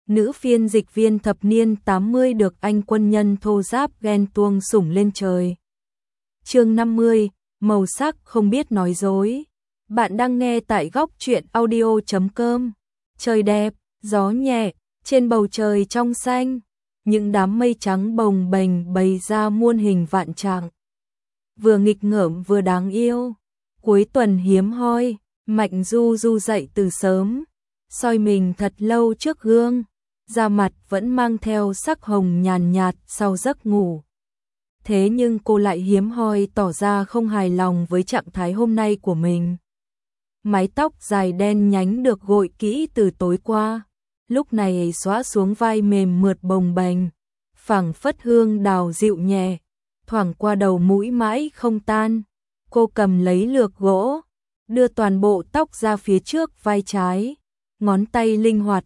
nữ phiên dịch viên thập niên 80 được anh quân nhân thô giáp ghen tuông sủng lên trời. Chương 50, màu sắc không biết nói dối. Bạn đang nghe tại góc truyện audio.com. Trời đẹp, gió nhẹ, trên bầu trời trong xanh, những đám mây trắng bồng bềnh bày ra muôn hình vạn trạng. Vừa nghịch ngợm vừa đáng yêu. Cuối tuần hiếm hoi, Mạnh Du Du dậy từ sớm, soi mình thật lâu trước gương, da mặt vẫn mang theo sắc hồng nhàn nhạt sau giấc ngủ. Thế nhưng cô lại hiếm hoi tỏ ra không hài lòng với trạng thái hôm nay của mình. Mái tóc dài đen nhánh được gội kỹ từ tối qua, lúc này xõa xuống vai mềm mượt bồng bềnh, phảng phất hương đào dịu nhẹ, thoảng qua đầu mũi mãi không tan. Cô cầm lấy lược gỗ, đưa toàn bộ tóc ra phía trước vai trái, ngón tay linh hoạt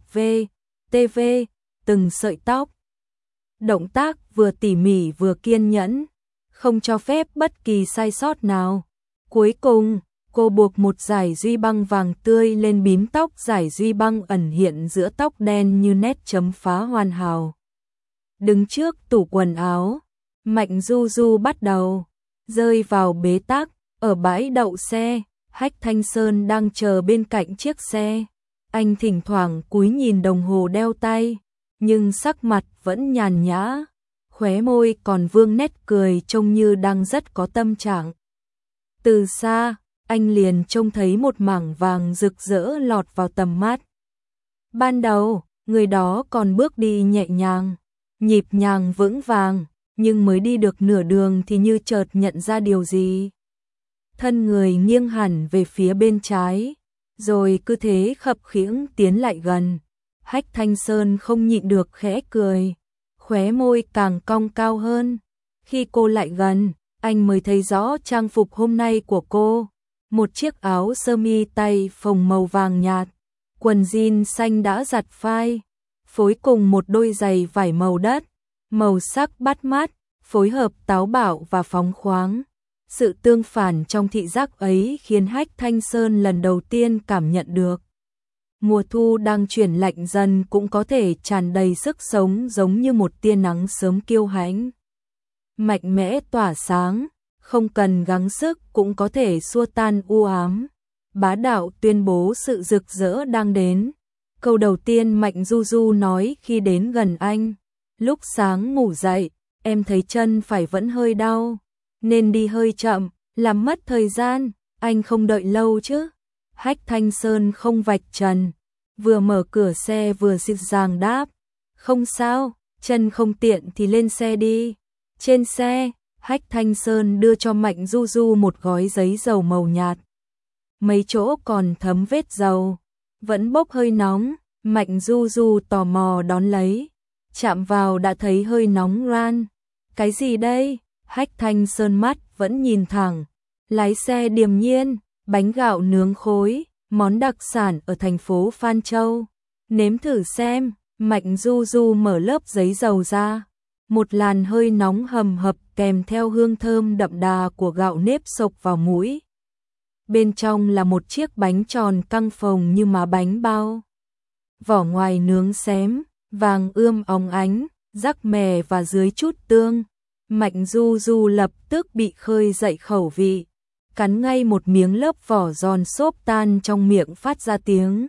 tv từng sợi tóc. Động tác vừa tỉ mỉ vừa kiên nhẫn, không cho phép bất kỳ sai sót nào. Cuối cùng, cô buộc một dải duy băng vàng tươi lên bím tóc, dải duy băng ẩn hiện giữa tóc đen như nét chấm phá hoàn hảo. Đứng trước tủ quần áo, Mạnh Du Du bắt đầu rơi vào bế tắc. Ở bãi đậu xe, Hách Thanh Sơn đang chờ bên cạnh chiếc xe. Anh thỉnh thoảng cúi nhìn đồng hồ đeo tay, nhưng sắc mặt vẫn nhàn nhã, khóe môi còn vương nét cười trông như đang rất có tâm trạng. Từ xa, anh liền trông thấy một mảng vàng rực rỡ lọt vào tầm mắt. Ban đầu, người đó còn bước đi nhẹ nhàng, nhịp nhàng vững vàng, nhưng mới đi được nửa đường thì như chợt nhận ra điều gì. Thân người nghiêng hẳn về phía bên trái, rồi cứ thế khập khiễng tiến lại gần. Hách Thanh Sơn không nhịn được khẽ cười, khóe môi càng cong cao hơn. Khi cô lại gần, anh mới thấy rõ trang phục hôm nay của cô. Một chiếc áo sơ mi tay phồng màu vàng nhạt, quần jean xanh đã giặt phai, phối cùng một đôi giày vải màu đất, màu sắc bắt mắt, phối hợp táo bạo và phóng khoáng. Sự tương phản trong thị giác ấy khiến Hách Thanh Sơn lần đầu tiên cảm nhận được. Mùa thu đang chuyển lạnh dần cũng có thể tràn đầy sức sống, giống như một tia nắng sớm kiêu hãnh. Mạnh mẽ tỏa sáng, không cần gắng sức cũng có thể xua tan u ám. Bá đạo tuyên bố sự rực rỡ đang đến. Câu đầu tiên Mạnh Du Du nói khi đến gần anh. Lúc sáng ngủ dậy, em thấy chân phải vẫn hơi đau, nên đi hơi chậm, làm mất thời gian, anh không đợi lâu chứ. Hách Thanh Sơn không vạch trần, vừa mở cửa xe vừa dịu dàng đáp, không sao, chân không tiện thì lên xe đi. Trên xe, Hách Thanh Sơn đưa cho Mạnh Du Du một gói giấy dầu màu nhạt. Mấy chỗ còn thấm vết dầu, vẫn bốc hơi nóng. Mạnh Du Du tò mò đón lấy, chạm vào đã thấy hơi nóng ran. Cái gì đây? Hách Thanh Sơn mắt vẫn nhìn thẳng. Lái xe điềm nhiên, bánh gạo nướng khối, món đặc sản ở thành phố Phan Châu. Nếm thử xem. Mạnh Du Du mở lớp giấy dầu ra. Một làn hơi nóng hầm hập kèm theo hương thơm đậm đà của gạo nếp xộc vào mũi. Bên trong là một chiếc bánh tròn căng phồng như má bánh bao. Vỏ ngoài nướng xém, vàng ươm óng ánh, rắc mè và dưới chút tương. Mạnh Du Du lập tức bị khơi dậy khẩu vị, cắn ngay một miếng, lớp vỏ giòn xốp tan trong miệng phát ra tiếng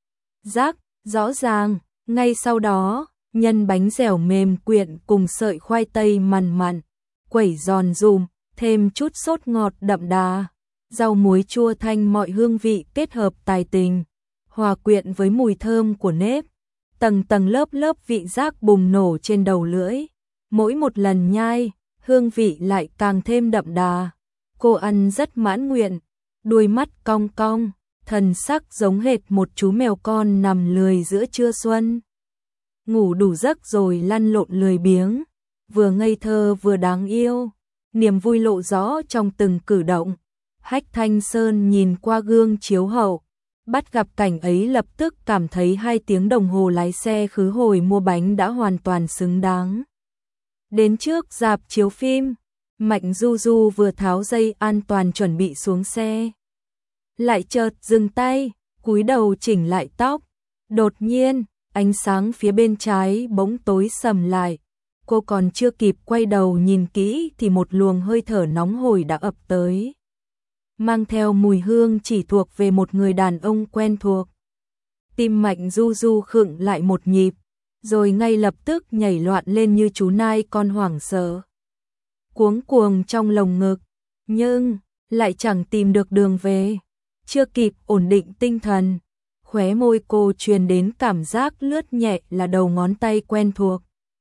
rắc rõ ràng. Ngay sau đó, nhân bánh dẻo mềm quyện cùng sợi khoai tây mằn mặn, quẩy giòn rụm, thêm chút sốt ngọt đậm đà, rau muối chua thanh, mọi hương vị kết hợp tài tình, hòa quyện với mùi thơm của nếp. Tầng tầng lớp lớp vị giác bùng nổ trên đầu lưỡi. Mỗi một lần nhai, hương vị lại càng thêm đậm đà. Cô ăn rất mãn nguyện, đuôi mắt cong cong, thần sắc giống hệt một chú mèo con nằm lười giữa trưa xuân. Ngủ đủ giấc rồi lăn lộn lười biếng, vừa ngây thơ vừa đáng yêu, niềm vui lộ rõ trong từng cử động. Hách Thanh Sơn nhìn qua gương chiếu hậu, bắt gặp cảnh ấy lập tức cảm thấy 2 tiếng đồng hồ lái xe khứ hồi mua bánh đã hoàn toàn xứng đáng. Đến trước rạp chiếu phim, Mạnh Du Du vừa tháo dây an toàn chuẩn bị xuống xe, lại chợt dừng tay, cúi đầu chỉnh lại tóc. Đột nhiên, ánh sáng phía bên trái bỗng tối sầm lại. Cô còn chưa kịp quay đầu nhìn kỹ thì một luồng hơi thở nóng hổi đã ập tới, mang theo mùi hương chỉ thuộc về một người đàn ông quen thuộc. Tim Mạnh Du Du khựng lại một nhịp, rồi ngay lập tức nhảy loạn lên như chú nai con hoảng sợ, cuống cuồng trong lồng ngực, nhưng lại chẳng tìm được đường về. Chưa kịp ổn định tinh thần, khóe môi cô truyền đến cảm giác lướt nhẹ là đầu ngón tay quen thuộc,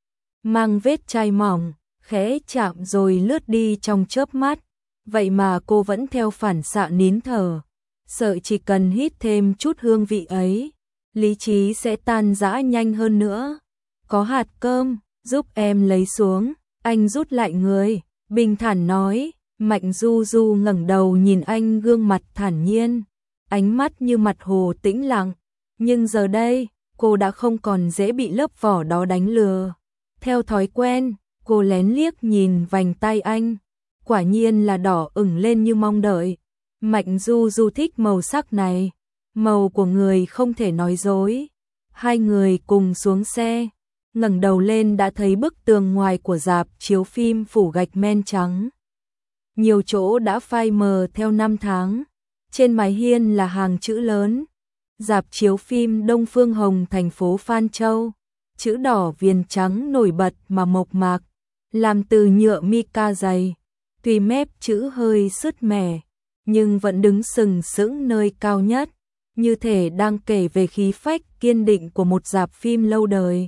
mang vết chai mỏng, khẽ chạm rồi lướt đi trong chớp mắt. Vậy mà cô vẫn theo phản xạ nín thở, sợ chỉ cần hít thêm chút hương vị ấy, lý trí sẽ tan rã nhanh hơn nữa. Có hạt cơm, giúp em lấy xuống, anh rút lại người, bình thản nói. Mạnh Du Du ngẩng đầu nhìn anh, gương mặt thản nhiên, ánh mắt như mặt hồ tĩnh lặng. Nhưng giờ đây, cô đã không còn dễ bị lớp vỏ đó đánh lừa. Theo thói quen, cô lén liếc nhìn vành tay anh, quả nhiên là đỏ ửng lên như mong đợi. Mạnh Du Du thích màu sắc này, màu của người không thể nói dối. Hai người cùng xuống xe, ngẩng đầu lên đã thấy bức tường ngoài của rạp chiếu phim phủ gạch men trắng. Nhiều chỗ đã phai mờ theo năm tháng, trên mái hiên là hàng chữ lớn: rạp chiếu phim Đông Phương Hồng, thành phố Phan Châu. Chữ đỏ viền trắng nổi bật mà mộc mạc, làm từ nhựa mica dày. Tuy mép chữ hơi sứt mẻ, nhưng vẫn đứng sừng sững nơi cao nhất, như thể đang kể về khí phách kiên định của một rạp phim lâu đời.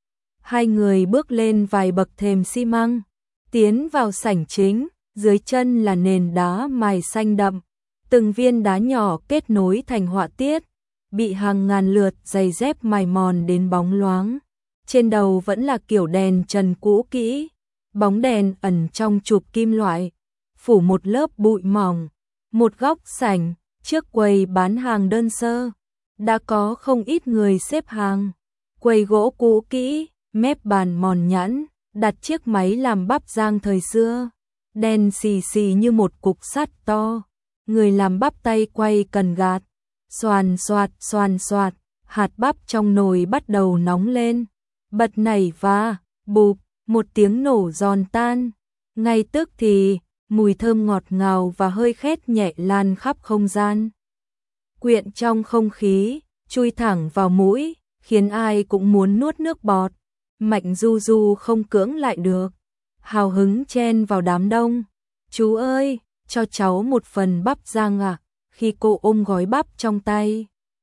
Hai người bước lên vài bậc thềm xi măng, tiến vào sảnh chính, dưới chân là nền đá mài xanh đậm, từng viên đá nhỏ kết nối thành họa tiết, bị hàng ngàn lượt giày dép mài mòn đến bóng loáng. Trên đầu vẫn là kiểu đèn trần cũ kỹ, bóng đèn ẩn trong chụp kim loại, phủ một lớp bụi mỏng. Một góc sảnh, trước quầy bán hàng đơn sơ, đã có không ít người xếp hàng. Quầy gỗ cũ kỹ, mép bàn mòn nhẵn, đặt chiếc máy làm bắp rang thời xưa, đen xì xì như một cục sắt to. Người làm bắp tay quay cần gạt, xoàn xoạt, hạt bắp trong nồi bắt đầu nóng lên, bật nảy và bụp, một tiếng nổ giòn tan. Ngay tức thì, mùi thơm ngọt ngào và hơi khét nhẹ lan khắp không gian, quyện trong không khí, chui thẳng vào mũi, khiến ai cũng muốn nuốt nước bọt. Mạnh Du Du không cưỡng lại được, hào hứng chen vào đám đông. Chú ơi, cho cháu một phần bắp rang ạ. Khi cô ôm gói bắp trong tay,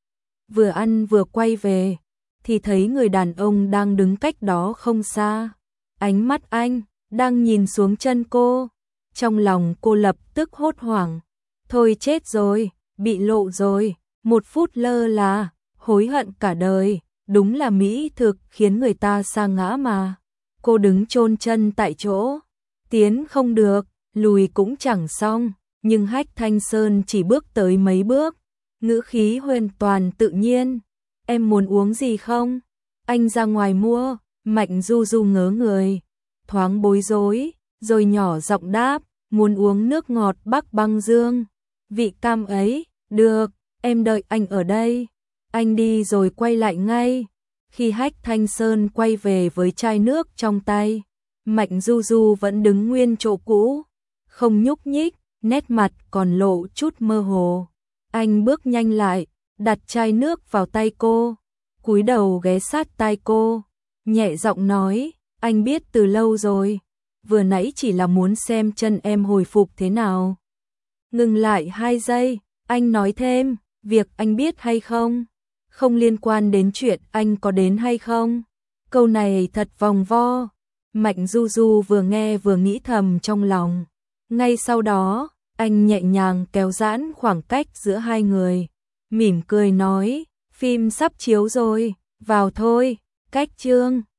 vừa ăn vừa quay về, thì thấy người đàn ông đang đứng cách đó không xa. Ánh mắt anh đang nhìn xuống chân cô. Trong lòng cô lập tức hốt hoảng. Thôi chết rồi, bị lộ rồi. Một phút lơ là, hối hận cả đời. Đúng là mỹ thực khiến người ta sa ngã mà. Cô đứng chôn chân tại chỗ, tiến không được, lùi cũng chẳng xong. Nhưng Hách Thanh Sơn chỉ bước tới mấy bước, ngữ khí hoàn toàn tự nhiên. Em muốn uống gì không? Anh ra ngoài mua. Mạnh Du Du ngớ người, thoáng bối rối, rồi nhỏ giọng đáp, muốn uống nước ngọt Bắc Băng Dương. Vị cam ấy, được, em đợi anh ở đây. Anh đi rồi quay lại ngay. Khi Hách Thanh Sơn quay về với chai nước trong tay, Mạnh Du Du vẫn đứng nguyên chỗ cũ, không nhúc nhích, nét mặt còn lộ chút mơ hồ. Anh bước nhanh lại, đặt chai nước vào tay cô, cúi đầu ghé sát tai cô, nhẹ giọng nói, anh biết từ lâu rồi, vừa nãy chỉ là muốn xem chân em hồi phục thế nào. Ngừng lại 2 giây, anh nói thêm, việc anh biết hay không, không liên quan đến chuyện anh có đến hay không. Câu này thật vòng vo. Mạnh Du Du vừa nghe vừa nghĩ thầm trong lòng. Ngay sau đó, anh nhẹ nhàng kéo giãn khoảng cách giữa hai người, mỉm cười nói, phim sắp chiếu rồi, vào thôi. Cách chương